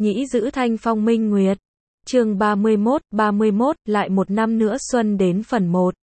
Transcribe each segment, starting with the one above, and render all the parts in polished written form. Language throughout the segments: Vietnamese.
nhĩ giữ thanh phong minh nguyệt. Chương 31, lại một năm nữa xuân đến phần 1.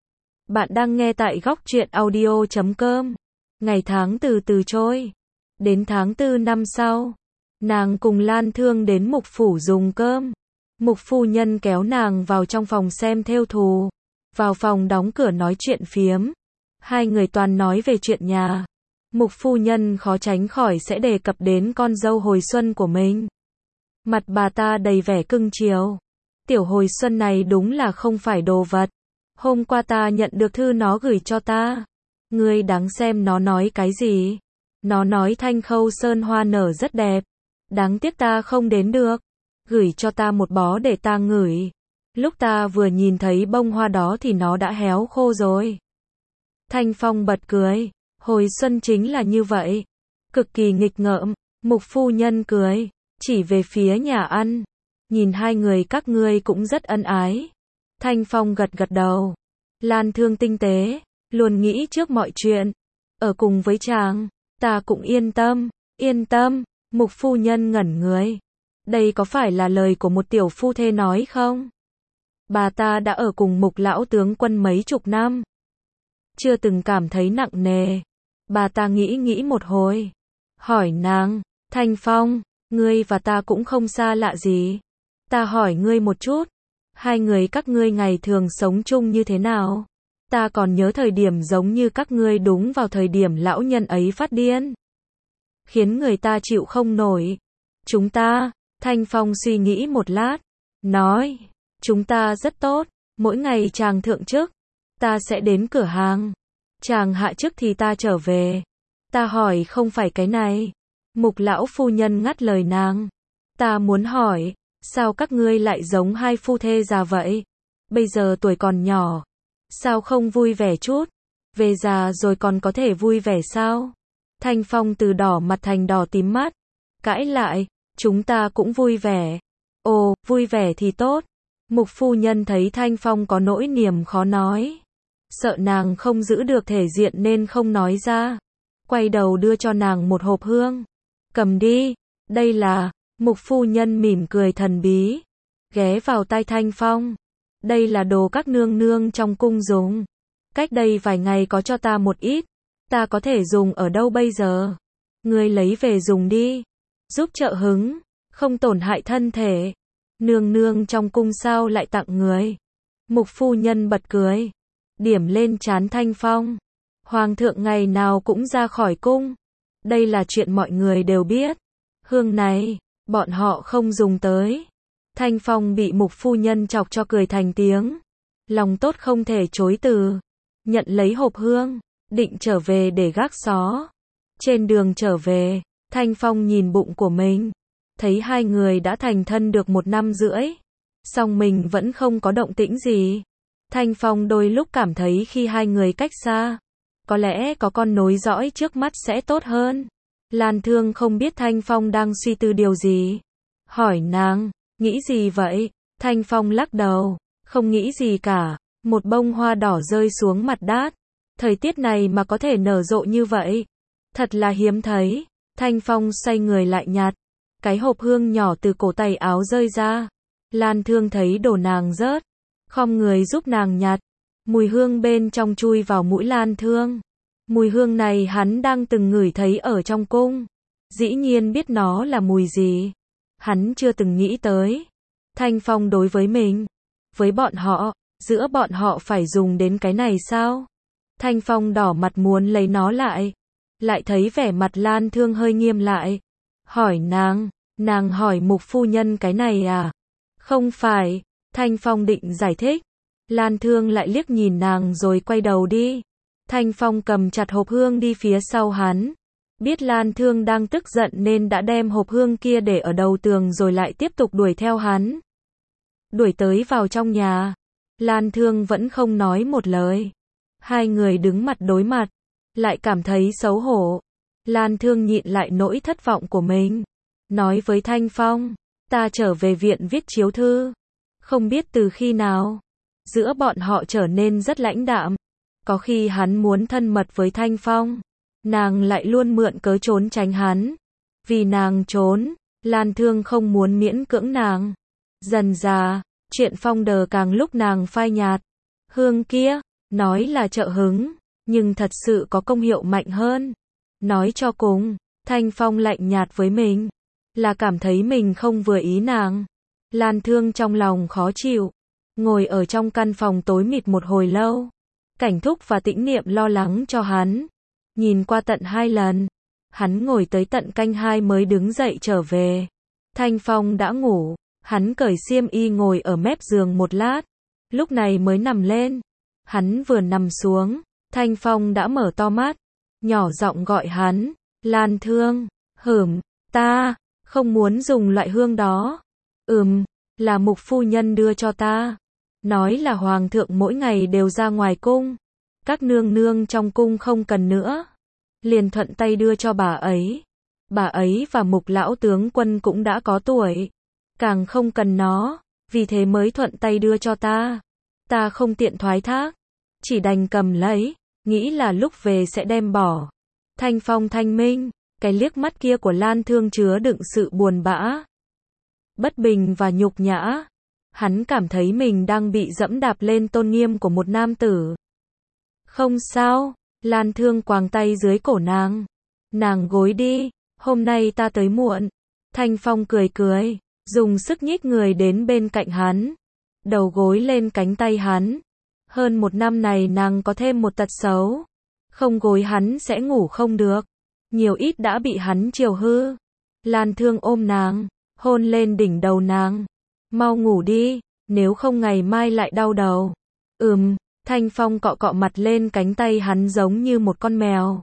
Bạn đang nghe tại góc truyện audio.com. Ngày tháng từ từ trôi. Đến tháng 4 năm sau, nàng cùng Lan Thương đến Mục phủ dùng cơm. Mục phu nhân kéo nàng vào trong phòng xem thêu thù. Vào phòng đóng cửa nói chuyện phiếm. Hai người toàn nói về chuyện nhà. Mục phu nhân khó tránh khỏi sẽ đề cập đến con dâu hồi xuân của mình. Mặt bà ta đầy vẻ cưng chiều. Tiểu hồi xuân này đúng là không phải đồ vật. Hôm qua ta nhận được thư nó gửi cho ta. Ngươi đáng xem nó nói cái gì. Nó nói Thanh Khâu Sơn hoa nở rất đẹp. Đáng tiếc ta không đến được. Gửi cho ta một bó để ta ngửi. Lúc ta vừa nhìn thấy bông hoa đó thì nó đã héo khô rồi. Thanh Phong bật cười. Hồi xuân chính là như vậy. Cực kỳ nghịch ngợm. Mục phu nhân cười. Chỉ về phía nhà ăn. Nhìn hai người các ngươi cũng rất ân ái. Thanh Phong gật gật đầu. Lan Thương tinh tế. Luôn nghĩ trước mọi chuyện. Ở cùng với chàng. Ta cũng yên tâm. Yên tâm. Mục phu nhân ngẩn người. Đây có phải là lời của một tiểu phu thê nói không? Bà ta đã ở cùng Mục lão tướng quân mấy chục năm. Chưa từng cảm thấy nặng nề. Bà ta nghĩ một hồi. Hỏi nàng. Thanh Phong. Ngươi và ta cũng không xa lạ gì. Ta hỏi ngươi một chút. Hai người các ngươi ngày thường sống chung như thế nào? Ta còn nhớ thời điểm giống như các ngươi đúng vào thời điểm lão nhân ấy phát điên. Khiến người ta chịu không nổi. Chúng ta, Thanh Phong suy nghĩ một lát. Nói, chúng ta rất tốt. Mỗi ngày chàng thượng chức, ta sẽ đến cửa hàng. Chàng hạ chức thì ta trở về. Ta hỏi không phải cái này. Mục lão phu nhân ngắt lời nàng. Ta muốn hỏi, sao các ngươi lại giống hai phu thê già vậy? Bây giờ tuổi còn nhỏ. Sao không vui vẻ chút? Về già rồi còn có thể vui vẻ sao? Thanh Phong từ đỏ mặt thành đỏ tím mắt. Cãi lại, chúng ta cũng vui vẻ. Ồ, vui vẻ thì tốt. Mục phu nhân thấy Thanh Phong có nỗi niềm khó nói. Sợ nàng không giữ được thể diện nên không nói ra. Quay đầu đưa cho nàng một hộp hương. Cầm đi, đây là, Mục phu nhân mỉm cười thần bí. Ghé vào tai Thanh Phong. Đây là đồ các nương nương trong cung dùng. Cách đây vài ngày có cho ta một ít. Ta có thể dùng ở đâu bây giờ? Ngươi lấy về dùng đi. Giúp trợ hứng, không tổn hại thân thể. Nương nương trong cung sao lại tặng người? Mục phu nhân bật cười. Điểm lên trán Thanh Phong. Hoàng thượng ngày nào cũng ra khỏi cung. Đây là chuyện mọi người đều biết. Hương này, bọn họ không dùng tới. Thanh Phong bị mục phu nhân chọc cho cười thành tiếng. Lòng tốt không thể chối từ. Nhận lấy hộp hương, định trở về để gác xó. Trên đường trở về, Thanh Phong nhìn bụng của mình. Thấy hai người đã thành thân được 1 năm rưỡi. Song mình vẫn không có động tĩnh gì. Thanh Phong đôi lúc cảm thấy khi hai người cách xa, có lẽ có con nối dõi trước mắt sẽ tốt hơn. Lan Thương không biết Thanh Phong đang suy tư điều gì. Hỏi nàng, nghĩ gì vậy? Thanh Phong lắc đầu, không nghĩ gì cả. Một bông hoa đỏ rơi xuống mặt đát. Thời tiết này mà có thể nở rộ như vậy. Thật là hiếm thấy. Thanh Phong xoay người lại nhặt. Cái hộp hương nhỏ từ cổ tay áo rơi ra. Lan Thương thấy đồ nàng rớt. Khom người giúp nàng nhặt. Mùi hương bên trong chui vào mũi Lan Thương. Mùi hương này hắn đang từng ngửi thấy ở trong cung. Dĩ nhiên biết nó là mùi gì. Hắn chưa từng nghĩ tới. Thanh Phong đối với mình. Với bọn họ, giữa bọn họ phải dùng đến cái này sao? Thanh Phong đỏ mặt muốn lấy nó lại. Lại thấy vẻ mặt Lan Thương hơi nghiêm lại. Hỏi nàng hỏi mục phu nhân cái này à? Không phải, Thanh Phong định giải thích. Lan Thương lại liếc nhìn nàng rồi quay đầu đi. Thanh Phong cầm chặt hộp hương đi phía sau hắn. Biết Lan Thương đang tức giận nên đã đem hộp hương kia để ở đầu tường rồi lại tiếp tục đuổi theo hắn. Đuổi tới vào trong nhà. Lan Thương vẫn không nói một lời. Hai người đứng mặt đối mặt. Lại cảm thấy xấu hổ. Lan Thương nhịn lại nỗi thất vọng của mình. Nói với Thanh Phong. Ta trở về viện viết chiếu thư. Không biết từ khi nào. Giữa bọn họ trở nên rất lãnh đạm. Có khi hắn muốn thân mật với Thanh Phong. Nàng lại luôn mượn cớ trốn tránh hắn. Vì nàng trốn, Lan Thương không muốn miễn cưỡng nàng. Dần dà, chuyện phong đờ càng lúc nàng phai nhạt. Hương kia, nói là trợ hứng, nhưng thật sự có công hiệu mạnh hơn. Nói cho cùng, Thanh Phong lạnh nhạt với mình, là cảm thấy mình không vừa ý nàng. Lan Thương trong lòng khó chịu, ngồi ở trong căn phòng tối mịt một hồi lâu. Cảnh Thúc và Tĩnh Niệm lo lắng cho hắn. Nhìn qua tận 2 lần, hắn ngồi tới tận canh 2 mới đứng dậy trở về. Thanh Phong đã ngủ, hắn cởi xiêm y ngồi ở mép giường một lát, lúc này mới nằm lên. Hắn vừa nằm xuống, Thanh Phong đã mở to mắt, nhỏ giọng gọi hắn, Lan Thương, ta không muốn dùng loại hương đó. Là Mục phu nhân đưa cho ta. Nói là hoàng thượng mỗi ngày đều ra ngoài cung, các nương nương trong cung không cần nữa, liền thuận tay đưa cho bà ấy. Bà ấy và Mục lão tướng quân cũng đã có tuổi, càng không cần nó, vì thế mới thuận tay đưa cho ta. Ta không tiện thoái thác, chỉ đành cầm lấy, nghĩ là lúc về sẽ đem bỏ. Thanh Phong thanh minh, cái liếc mắt kia của Lan Thương chứa đựng sự buồn bã, bất bình và nhục nhã. Hắn cảm thấy mình đang bị dẫm đạp lên tôn nghiêm của một nam tử. Không sao, Lan Thương quàng tay dưới cổ nàng. Nàng gối đi, hôm nay ta tới muộn. Thanh Phong cười cười, dùng sức nhích người đến bên cạnh hắn, đầu gối lên cánh tay hắn. Hơn 1 năm này nàng có thêm một tật xấu, không gối hắn sẽ ngủ không được, nhiều ít đã bị hắn chiều hư. Lan Thương ôm nàng, hôn lên đỉnh đầu nàng. Mau ngủ đi, nếu không ngày mai lại đau đầu. Thanh Phong cọ cọ mặt lên cánh tay hắn giống như một con mèo.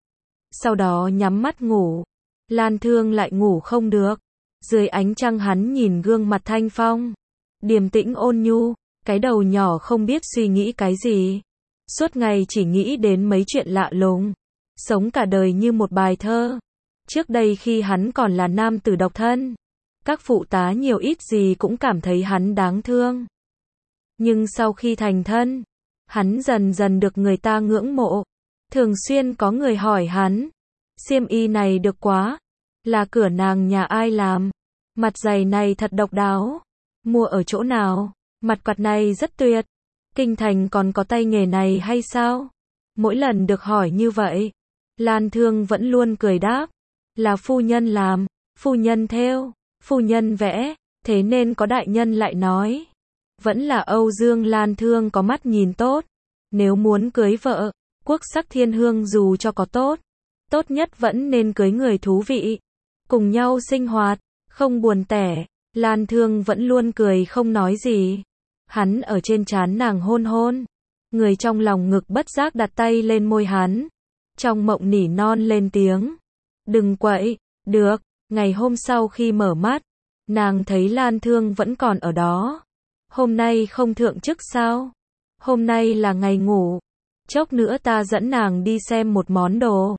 Sau đó nhắm mắt ngủ. Lan Thương lại ngủ không được. Dưới ánh trăng hắn nhìn gương mặt Thanh Phong, điềm tĩnh ôn nhu, cái đầu nhỏ không biết suy nghĩ cái gì. Suốt ngày chỉ nghĩ đến mấy chuyện lạ lùng. Sống cả đời như một bài thơ. Trước đây khi hắn còn là nam tử độc thân, các phụ tá nhiều ít gì cũng cảm thấy hắn đáng thương. Nhưng sau khi thành thân, hắn dần dần được người ta ngưỡng mộ. Thường xuyên có người hỏi hắn, xiêm y này được quá, là cửa nàng nhà ai làm? Mặt giày này thật độc đáo, mua ở chỗ nào? Mặt quạt này rất tuyệt, kinh thành còn có tay nghề này hay sao? Mỗi lần được hỏi như vậy, Lan Thương vẫn luôn cười đáp, là phu nhân làm, phu nhân thêu, phu nhân vẽ, thế nên có đại nhân lại nói. Vẫn là Âu Dương Lan Thương có mắt nhìn tốt. Nếu muốn cưới vợ, quốc sắc thiên hương dù cho có tốt, tốt nhất vẫn nên cưới người thú vị. Cùng nhau sinh hoạt, không buồn tẻ. Lan Thương vẫn luôn cười không nói gì. Hắn ở trên trán nàng hôn hôn. Người trong lòng ngực bất giác đặt tay lên môi hắn. Trong mộng nỉ non lên tiếng. Đừng quậy, được. Ngày hôm sau khi mở mắt, nàng thấy Lan Thương vẫn còn ở đó. Hôm nay không thượng chức sao? Hôm nay là ngày ngủ. Chốc nữa ta dẫn nàng đi xem một món đồ.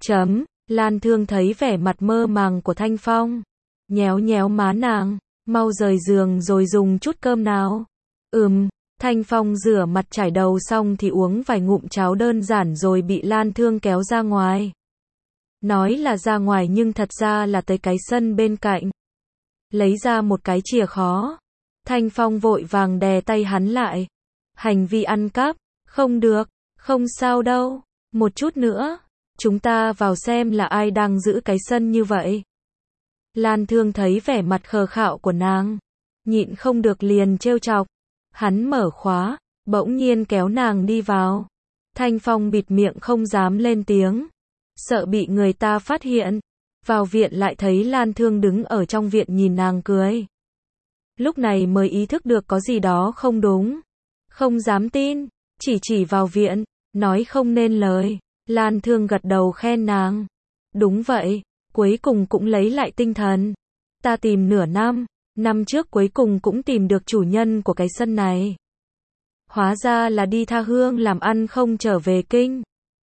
Lan Thương thấy vẻ mặt mơ màng của Thanh Phong. Nhéo nhéo má nàng. Mau rời giường rồi dùng chút cơm nào. Thanh Phong rửa mặt chải đầu xong thì uống vài ngụm cháo đơn giản rồi bị Lan Thương kéo ra ngoài. Nói là ra ngoài nhưng thật ra là tới cái sân bên cạnh. Lấy ra một cái chìa khóa. Thanh Phong vội vàng đè tay hắn lại. Hành vi ăn cắp, không được, không sao đâu, một chút nữa, chúng ta vào xem là ai đang giữ cái sân như vậy. Lan Thương thấy vẻ mặt khờ khạo của nàng, nhịn không được liền trêu chọc. Hắn mở khóa, bỗng nhiên kéo nàng đi vào. Thanh Phong bịt miệng không dám lên tiếng, sợ bị người ta phát hiện. Vào viện lại thấy Lan Thương đứng ở trong viện nhìn nàng cười. Lúc này mới ý thức được có gì đó không đúng. Không dám tin, chỉ vào viện, nói không nên lời. Lan Thương gật đầu khen nàng. Đúng vậy, cuối cùng cũng lấy lại tinh thần. Ta tìm nửa năm, năm trước cuối cùng cũng tìm được chủ nhân của cái sân này. Hóa ra là đi tha hương làm ăn không trở về kinh.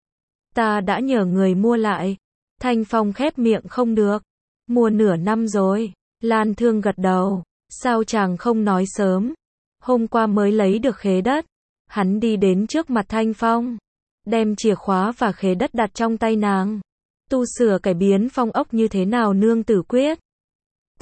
Ta đã nhờ người mua lại. Thanh Phong khép miệng không được. Mua nửa năm rồi. Lan Thương gật đầu. Sao chàng không nói sớm? Hôm qua mới lấy được khế đất. Hắn đi đến trước mặt Thanh Phong, đem chìa khóa và khế đất đặt trong tay nàng. Tu sửa cải biến phong ốc như thế nào nương tử quyết?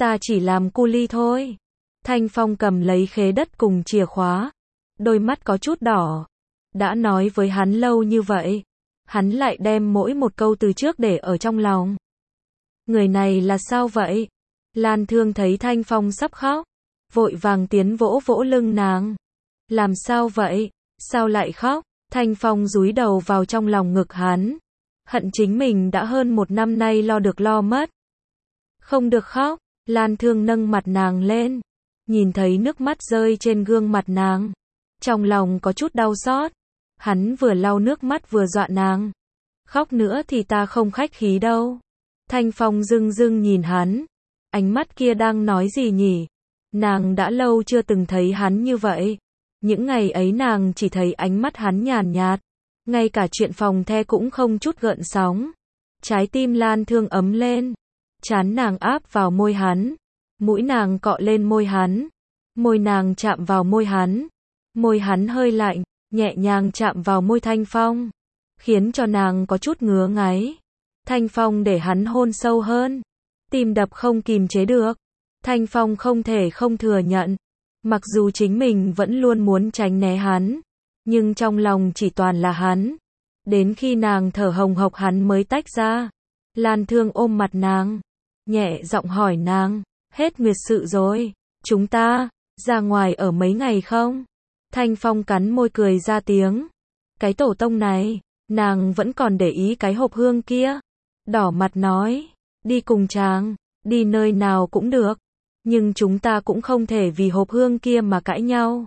ta chỉ làm cu li thôi. Thanh Phong cầm lấy khế đất cùng chìa khóa, đôi mắt có chút đỏ. Đã nói với hắn lâu như vậy, hắn lại đem mỗi một câu từ trước để ở trong lòng. Người này là sao vậy? Lan Thương thấy Thanh Phong sắp khóc, vội vàng tiến vỗ vỗ lưng nàng. Làm sao vậy? Sao lại khóc? Thanh Phong dúi đầu vào trong lòng ngực hắn. Hận chính mình đã hơn 1 năm nay lo được lo mất. Không được khóc. Lan Thương nâng mặt nàng lên, nhìn thấy nước mắt rơi trên gương mặt nàng, trong lòng có chút đau xót. Hắn vừa lau nước mắt vừa dọa nàng. Khóc nữa thì ta không khách khí đâu. Thanh Phong dưng dưng nhìn hắn. Ánh mắt kia đang nói gì nhỉ? Nàng đã lâu chưa từng thấy hắn như vậy. Những ngày ấy nàng chỉ thấy ánh mắt hắn nhàn nhạt. Ngay cả chuyện phòng the cũng không chút gợn sóng. Trái tim Lan Thương ấm lên. Trán nàng áp vào môi hắn. Mũi nàng cọ lên môi hắn. Môi nàng chạm vào môi hắn. Môi hắn hơi lạnh, nhẹ nhàng chạm vào môi Thanh Phong, khiến cho nàng có chút ngứa ngáy. Thanh Phong để hắn hôn sâu hơn. Tim đập không kìm chế được. Thanh Phong không thể không thừa nhận. Mặc dù chính mình vẫn luôn muốn tránh né hắn, nhưng trong lòng chỉ toàn là hắn. Đến khi nàng thở hồng hộc hắn mới tách ra. Lan Thương ôm mặt nàng, nhẹ giọng hỏi nàng, hết nguyệt sự rồi, chúng ta ra ngoài ở mấy ngày không? Thanh Phong cắn môi cười ra tiếng. Cái tổ tông này, nàng vẫn còn để ý cái hộp hương kia. Đỏ mặt nói, đi cùng chàng, đi nơi nào cũng được. Nhưng chúng ta cũng không thể vì hộp hương kia mà cãi nhau.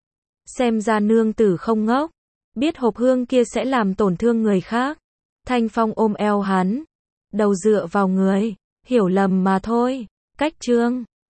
Xem ra nương tử không ngốc, biết hộp hương kia sẽ làm tổn thương người khác. Thanh Phong ôm eo hắn, đầu dựa vào người, hiểu lầm mà thôi. Cách chương